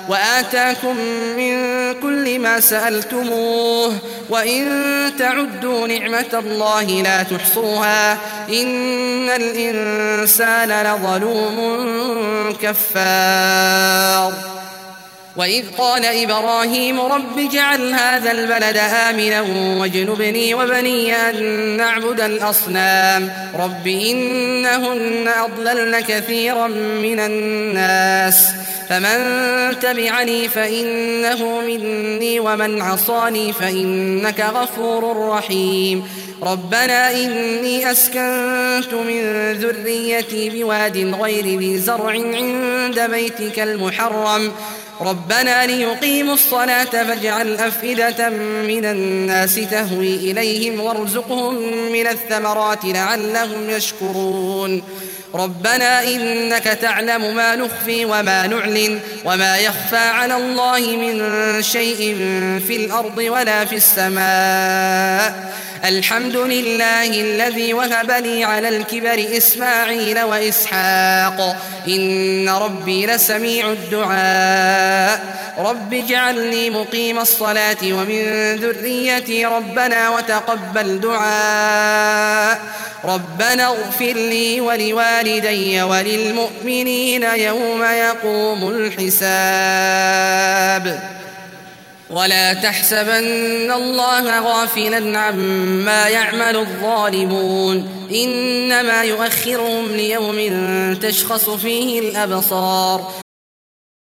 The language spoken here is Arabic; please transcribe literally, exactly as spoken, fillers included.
وآتاكم من كل ما سألتموه وإن تعدوا نعمة الله لا تحصوها إن الإنسان لظلوم كفار. وإذ قال إبراهيم رب اجعل هذا البلد آمنا واجنبني وبني أن نعبد الأصنام رب إنهن أضللن كثيرا من الناس فمن تبعني فإنه مني ومن عصاني فإنك غفور رحيم. ربنا إني أسكنت من ذريتي بواد غير ذي زرع عند بيتك المحرم ربنا ليقيموا الصلاة فاجعل أفئدة من الناس تهوي إليهم وارزقهم من الثمرات لعلهم يشكرون. ربنا إنك تعلم ما نخفي وما نعلن وما يخفى على الله من شيء في الأرض ولا في السماء الحمد لله الذي وهب لي على الكبر إسماعيل وإسحاق إن ربي لسميع الدعاء رب اجعلني مقيم الصلاة ومن ذريتي ربنا وتقبل دعاء ربنا اغفر لي ولوالدي وللمؤمنين يوم يقوم الحساب. ولا تحسبن الله غافلا عما يعمل الظالمون إنما يؤخرهم ليوم تشخص فيه الأبصار